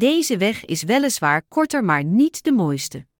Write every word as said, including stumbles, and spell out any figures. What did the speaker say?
Deze weg is weliswaar korter maar niet de mooiste.